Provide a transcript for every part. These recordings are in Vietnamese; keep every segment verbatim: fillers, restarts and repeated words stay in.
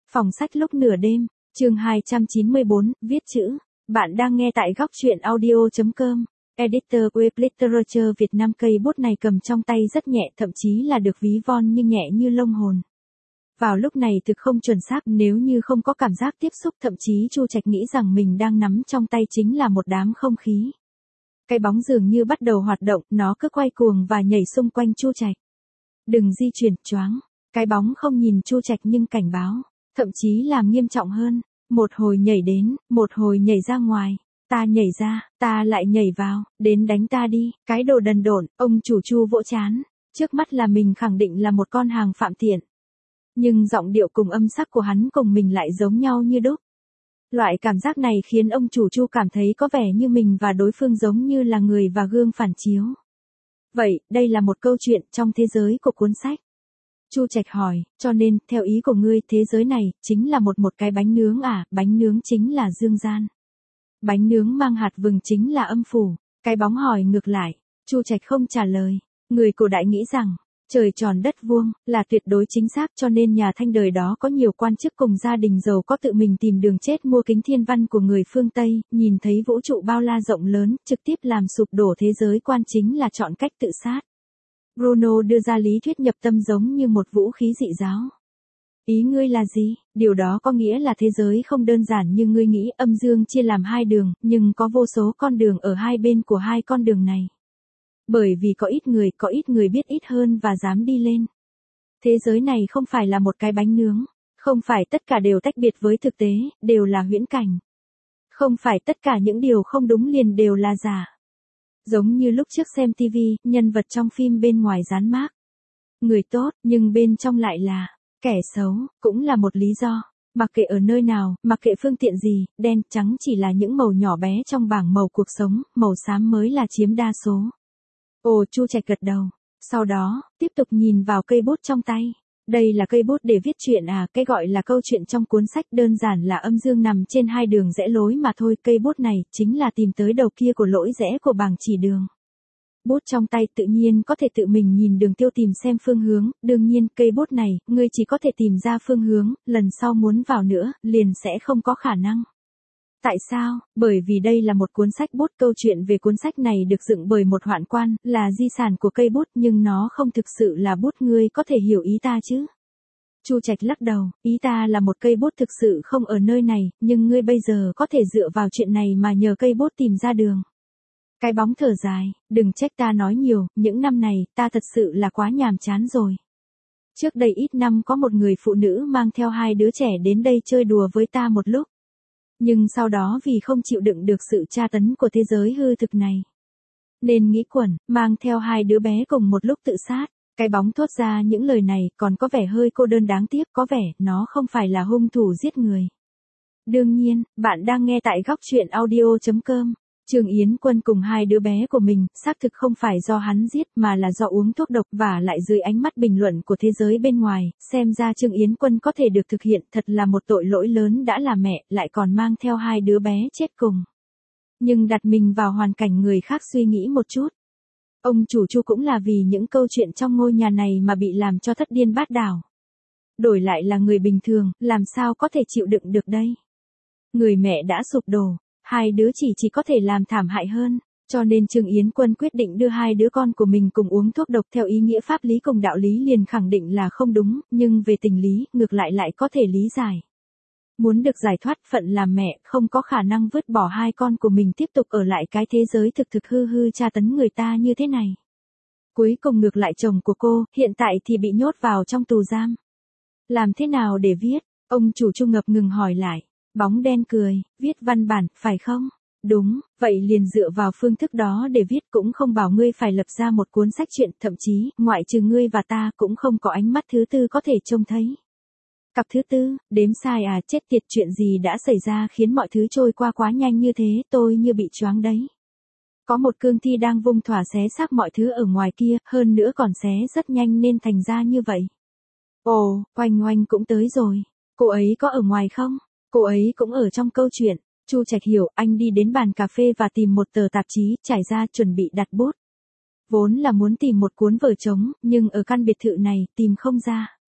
Phòng sách lúc nửa đêm, chương hai trăm chín mươi bốn, viết chữ. Bạn đang nghe tại góc truyện audio.com. Editor Web Literature Việt Nam. Cây bút này cầm trong tay rất nhẹ, thậm chí là được ví von nhưng nhẹ như lông hồn. Vào lúc này thực không chuẩn xác, nếu như không có cảm giác tiếp xúc, thậm chí Chu Trạch nghĩ rằng mình đang nắm trong tay chính là một đám không khí. Cái bóng dường như bắt đầu hoạt động, nó cứ quay cuồng và nhảy xung quanh Chu Trạch. Đừng di chuyển, choáng. Cái bóng không nhìn Chu Trạch nhưng cảnh báo, thậm chí làm nghiêm trọng hơn. Một hồi nhảy đến, một hồi nhảy ra ngoài. Ta nhảy ra, ta lại nhảy vào, đến đánh ta đi, cái đồ đần độn. Ông chủ Chu vỗ chán. Trước mắt là mình khẳng định là một con hàng phạm tiện. Nhưng giọng điệu cùng âm sắc của hắn cùng mình lại giống nhau như đúc. Loại cảm giác này khiến ông chủ Chu cảm thấy có vẻ như mình và đối phương giống như là người và gương phản chiếu. Vậy, đây là một câu chuyện trong thế giới của cuốn sách. Chu Trạch hỏi, cho nên, theo ý của ngươi, thế giới này, chính là một một cái bánh nướng à, bánh nướng chính là dương gian. Bánh nướng mang hạt vừng chính là âm phủ. Cái bóng hỏi ngược lại, Chu Trạch không trả lời. Người cổ đại nghĩ rằng, trời tròn đất vuông, là tuyệt đối chính xác, cho nên nhà Thanh đời đó có nhiều quan chức cùng gia đình giàu có tự mình tìm đường chết mua kính thiên văn của người phương Tây, nhìn thấy vũ trụ bao la rộng lớn, trực tiếp làm sụp đổ thế giới quan chính là chọn cách tự sát. Bruno đưa ra lý thuyết nhập tâm giống như một vũ khí dị giáo. Ý ngươi là gì? Điều đó có nghĩa là thế giới không đơn giản như ngươi nghĩ, âm dương chia làm hai đường, nhưng có vô số con đường ở hai bên của hai con đường này. Bởi vì có ít người, có ít người biết ít hơn và dám đi lên. Thế giới này không phải là một cái bánh nướng, không phải tất cả đều tách biệt với thực tế, đều là huyễn cảnh. Không phải tất cả những điều không đúng liền đều là giả. Giống như lúc trước xem ti vi, nhân vật trong phim bên ngoài dán mác người tốt, nhưng bên trong lại là kẻ xấu, cũng là một lý do. Mặc kệ ở nơi nào, mặc kệ phương tiện gì, đen, trắng chỉ là những màu nhỏ bé trong bảng màu cuộc sống, màu xám mới là chiếm đa số. Ồ, Chu Trạch gật đầu. Sau đó, tiếp tục nhìn vào cây bút trong tay. Đây là cây bút để viết chuyện à, cái gọi là câu chuyện trong cuốn sách đơn giản là âm dương nằm trên hai đường rẽ lối mà thôi. Cây bút này chính là tìm tới đầu kia của lỗi rẽ của bảng chỉ đường. Bút trong tay tự nhiên có thể tự mình nhìn đường tiêu tìm xem phương hướng, đương nhiên cây bút này, ngươi chỉ có thể tìm ra phương hướng, lần sau muốn vào nữa, liền sẽ không có khả năng. Tại sao? Bởi vì đây là một cuốn sách bút, câu chuyện về cuốn sách này được dựng bởi một hoạn quan, là di sản của cây bút nhưng nó không thực sự là bút, ngươi có thể hiểu ý ta chứ? Chu Trạch lắc đầu, ý ta là một cây bút thực sự không ở nơi này, nhưng ngươi bây giờ có thể dựa vào chuyện này mà nhờ cây bút tìm ra đường. Cái bóng thở dài, đừng trách ta nói nhiều, những năm này, ta thật sự là quá nhàm chán rồi. Trước đây ít năm có một người phụ nữ mang theo hai đứa trẻ đến đây chơi đùa với ta một lúc. Nhưng sau đó vì không chịu đựng được sự tra tấn của thế giới hư thực này, nên nghĩ quẩn, mang theo hai đứa bé cùng một lúc tự sát. Cái bóng thốt ra những lời này còn có vẻ hơi cô đơn đáng tiếc, có vẻ nó không phải là hung thủ giết người. Đương nhiên, bạn đang nghe tại góc truyện audio.com. Trương Yến Quân cùng hai đứa bé của mình, xác thực không phải do hắn giết mà là do uống thuốc độc, và lại dưới ánh mắt bình luận của thế giới bên ngoài, xem ra Trương Yến Quân có thể được thực hiện, thật là một tội lỗi lớn, đã là mẹ, lại còn mang theo hai đứa bé chết cùng. Nhưng đặt mình vào hoàn cảnh người khác suy nghĩ một chút. Ông chủ Chu cũng là vì những câu chuyện trong ngôi nhà này mà bị làm cho thất điên bát đảo. Đổi lại là người bình thường, làm sao có thể chịu đựng được đây? Người mẹ đã sụp đổ. Hai đứa chỉ chỉ có thể làm thảm hại hơn, cho nên Trương Yến Quân quyết định đưa hai đứa con của mình cùng uống thuốc độc theo ý nghĩa pháp lý cùng đạo lý liền khẳng định là không đúng, nhưng về tình lý, ngược lại lại có thể lý giải. Muốn được giải thoát, phận làm mẹ, không có khả năng vứt bỏ hai con của mình tiếp tục ở lại cái thế giới thực thực hư hư tra tấn người ta như thế này. Cuối cùng ngược lại chồng của cô, hiện tại thì bị nhốt vào trong tù giam. Làm thế nào để viết? Ông chủ Chu ngập ngừng hỏi lại. Bóng đen cười, viết văn bản, phải không? Đúng, vậy liền dựa vào phương thức đó để viết, cũng không bảo ngươi phải lập ra một cuốn sách truyện, thậm chí, ngoại trừ ngươi và ta cũng không có ánh mắt thứ tư có thể trông thấy. Cặp thứ tư, đếm sai à, chết tiệt, chuyện gì đã xảy ra khiến mọi thứ trôi qua quá nhanh như thế, tôi như bị choáng đấy. Có một cương thi đang vung thỏa xé xác mọi thứ ở ngoài kia, hơn nữa còn xé rất nhanh nên thành ra như vậy. Ồ, Oanh Oanh cũng tới rồi. Cô ấy có ở ngoài không? Cô ấy cũng ở trong câu chuyện. Chu Trạch hiểu, anh đi đến bàn cà phê và tìm một tờ tạp chí, trải ra chuẩn bị đặt bút. Vốn là muốn tìm một cuốn vở trống, nhưng ở căn biệt thự này, tìm không ra.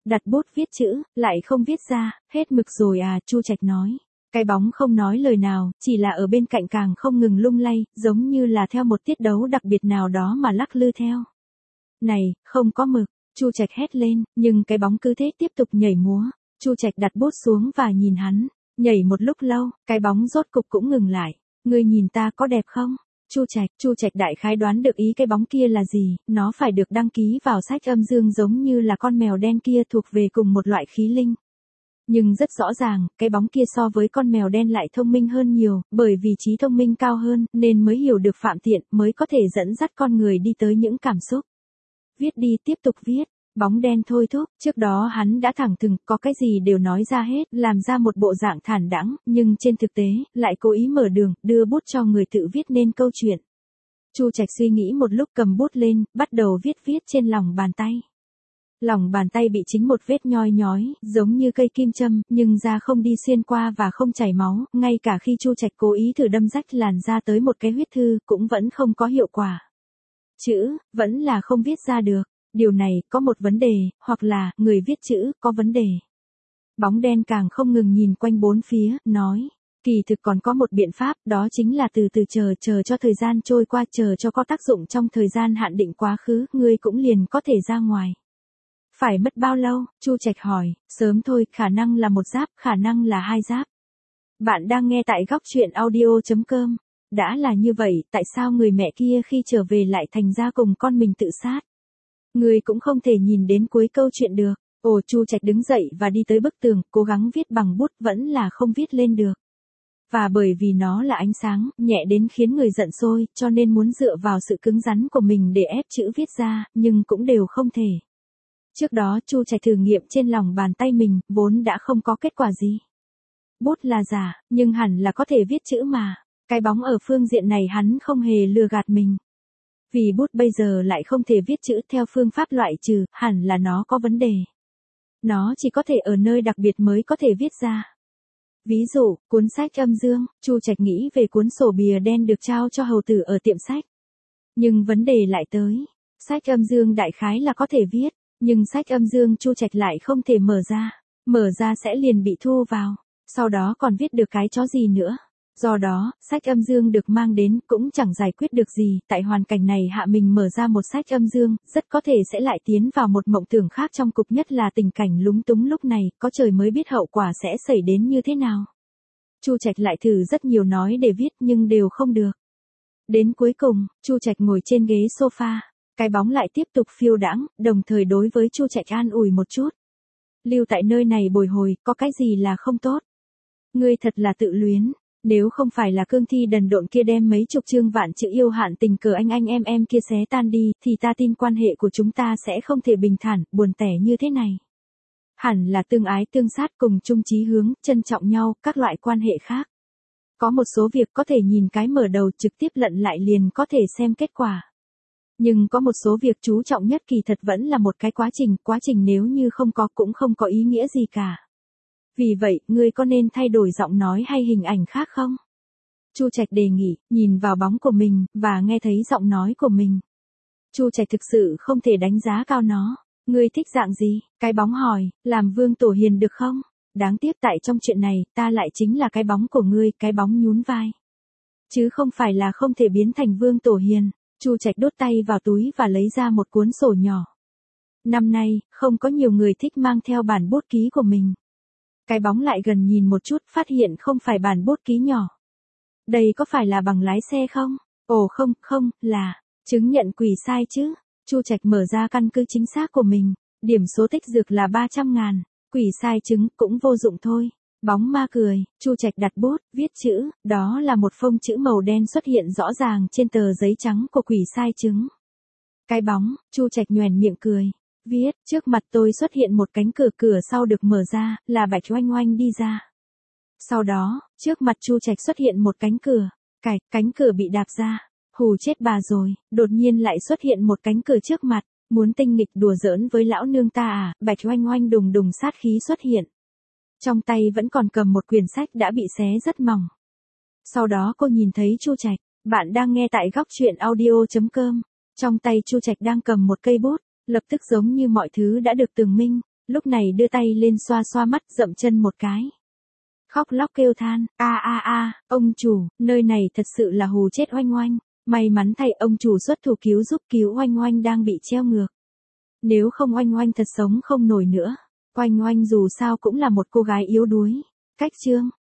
đặt bút viết chữ, lại không viết ra, hết mực rồi à, Chu Trạch nói. Cái bóng không nói lời nào, chỉ là ở bên cạnh càng không ngừng lung lay, giống như là theo một tiết đấu đặc biệt nào đó mà lắc lư theo. Này, không có mực, Chu Trạch hét lên, nhưng cái bóng cứ thế tiếp tục nhảy múa. Chu Trạch đặt bút xuống và nhìn hắn, nhảy một lúc lâu, cái bóng rốt cục cũng ngừng lại. Ngươi nhìn ta có đẹp không? Chu Trạch, Chu Trạch đại khái đoán được ý cái bóng kia là gì, nó phải được đăng ký vào sách âm dương giống như là con mèo đen kia thuộc về cùng một loại khí linh. Nhưng rất rõ ràng, cái bóng kia so với con mèo đen lại thông minh hơn nhiều, bởi vì trí thông minh cao hơn, nên mới hiểu được phạm tiện, mới có thể dẫn dắt con người đi tới những cảm xúc. Viết đi, tiếp tục viết. Bóng đen thôi thúc, trước đó hắn đã thẳng thừng, có cái gì đều nói ra hết, làm ra một bộ dạng thản đãng, nhưng trên thực tế, lại cố ý mở đường, đưa bút cho người tự viết nên câu chuyện. Chu Trạch suy nghĩ một lúc cầm bút lên, bắt đầu viết viết trên lòng bàn tay. Lòng bàn tay bị chính một vết nhoi nhói, giống như cây kim châm, nhưng da không đi xuyên qua và không chảy máu, ngay cả khi Chu Trạch cố ý thử đâm rách làn da tới một cái huyết thư, cũng vẫn không có hiệu quả. Chữ, vẫn là không viết ra được. Điều này, có một vấn đề, hoặc là, người viết chữ, có vấn đề. Bóng đen càng không ngừng nhìn quanh bốn phía, nói. Kỳ thực còn có một biện pháp, đó chính là từ từ chờ, chờ cho thời gian trôi qua, chờ cho có tác dụng trong thời gian hạn định quá khứ, ngươi cũng liền có thể ra ngoài. Phải mất bao lâu? Chu Trạch hỏi, sớm thôi, khả năng là một giáp, khả năng là hai giáp. Bạn đang nghe tại góc truyện audio chấm com. Đã là như vậy, tại sao người mẹ kia khi trở về lại thành ra cùng con mình tự sát? Người cũng không thể nhìn đến cuối câu chuyện được. Ồ, Chu Trạch đứng dậy và đi tới bức tường, cố gắng viết bằng bút vẫn là không viết lên được. Và bởi vì nó là ánh sáng, nhẹ đến khiến người giận sôi, cho nên muốn dựa vào sự cứng rắn của mình để ép chữ viết ra, nhưng cũng đều không thể. Trước đó Chu Trạch thử nghiệm trên lòng bàn tay mình, vốn đã không có kết quả gì. Bút là giả, nhưng hẳn là có thể viết chữ mà. Cái bóng ở phương diện này hắn không hề lừa gạt mình. Vì bút bây giờ lại không thể viết chữ theo phương pháp loại trừ, hẳn là nó có vấn đề. Nó chỉ có thể ở nơi đặc biệt mới có thể viết ra. Ví dụ, cuốn sách âm dương, Chu Trạch nghĩ về cuốn sổ bìa đen được trao cho hầu tử ở tiệm sách. Nhưng vấn đề lại tới, sách âm dương đại khái là có thể viết, nhưng sách âm dương Chu Trạch lại không thể mở ra, mở ra sẽ liền bị thu vào, sau đó còn viết được cái chó gì nữa. Do đó, sách âm dương được mang đến cũng chẳng giải quyết được gì, tại hoàn cảnh này hạ mình mở ra một sách âm dương, rất có thể sẽ lại tiến vào một mộng tưởng khác trong cục, nhất là tình cảnh lúng túng lúc này, có trời mới biết hậu quả sẽ xảy đến như thế nào. Chu Trạch lại thử rất nhiều nói để viết nhưng đều không được. Đến cuối cùng, Chu Trạch ngồi trên ghế sofa, cái bóng lại tiếp tục phiêu đãng, đồng thời đối với Chu Trạch an ủi một chút. Lưu tại nơi này bồi hồi, có cái gì là không tốt. Ngươi thật là tự luyến. Nếu không phải là cương thi đần độn kia đem mấy chục chương vạn chữ yêu hạn tình cờ anh anh em em kia xé tan đi, thì ta tin quan hệ của chúng ta sẽ không thể bình thản, buồn tẻ như thế này. Hẳn là tương ái tương sát cùng chung chí hướng, trân trọng nhau, các loại quan hệ khác. Có một số việc có thể nhìn cái mở đầu trực tiếp lận lại liền có thể xem kết quả. Nhưng có một số việc chú trọng nhất kỳ thật vẫn là một cái quá trình, quá trình nếu như không có cũng không có ý nghĩa gì cả. Vì vậy, ngươi có nên thay đổi giọng nói hay hình ảnh khác không? Chu Trạch đề nghị, nhìn vào bóng của mình, và nghe thấy giọng nói của mình. Chu Trạch thực sự không thể đánh giá cao nó. Ngươi thích dạng gì? Cái bóng hỏi, làm Vương Tổ Hiền được không? Đáng tiếc tại trong chuyện này, ta lại chính là cái bóng của ngươi, cái bóng nhún vai. Chứ không phải là không thể biến thành Vương Tổ Hiền. Chu Trạch đốt tay vào túi và lấy ra một cuốn sổ nhỏ. Năm nay, không có nhiều người thích mang theo bản bút ký của mình. Cái bóng lại gần nhìn một chút, phát hiện không phải bản bút ký nhỏ. Đây có phải là bằng lái xe không? Ồ không, không, là chứng nhận quỷ sai chứ. Chu Trạch mở ra căn cứ chính xác của mình, điểm số tích dược là ba trăm ngàn, quỷ sai chứng cũng vô dụng thôi. Bóng ma cười, Chu Trạch đặt bút, viết chữ, đó là một phông chữ màu đen xuất hiện rõ ràng trên tờ giấy trắng của quỷ sai chứng. Cái bóng, Chu Trạch nhoẻn miệng cười. Viết, trước mặt tôi xuất hiện một cánh cửa, cửa sau được mở ra, là Bạch Oanh Oanh đi ra. Sau đó, trước mặt Chu Trạch xuất hiện một cánh cửa, cạch, cánh cửa bị đạp ra. Hù chết bà rồi, đột nhiên lại xuất hiện một cánh cửa trước mặt, muốn tinh nghịch đùa giỡn với lão nương ta à, Bạch Oanh Oanh đùng đùng sát khí xuất hiện. Trong tay vẫn còn cầm một quyển sách đã bị xé rất mỏng. Sau đó cô nhìn thấy Chu Trạch, bạn đang nghe tại góc truyện audio chấm com. Trong tay Chu Trạch đang cầm một cây bút. Lập tức giống như mọi thứ đã được tường minh, Lúc này đưa tay lên xoa xoa mắt, dậm chân một cái. Khóc lóc kêu than, a a a, ông chủ, nơi này thật sự là hù chết Oanh Oanh. May mắn thay ông chủ xuất thủ cứu giúp, cứu Oanh Oanh đang bị treo ngược. Nếu không Oanh Oanh thật sống không nổi nữa. Oanh Oanh dù sao cũng là một cô gái yếu đuối. Cách chương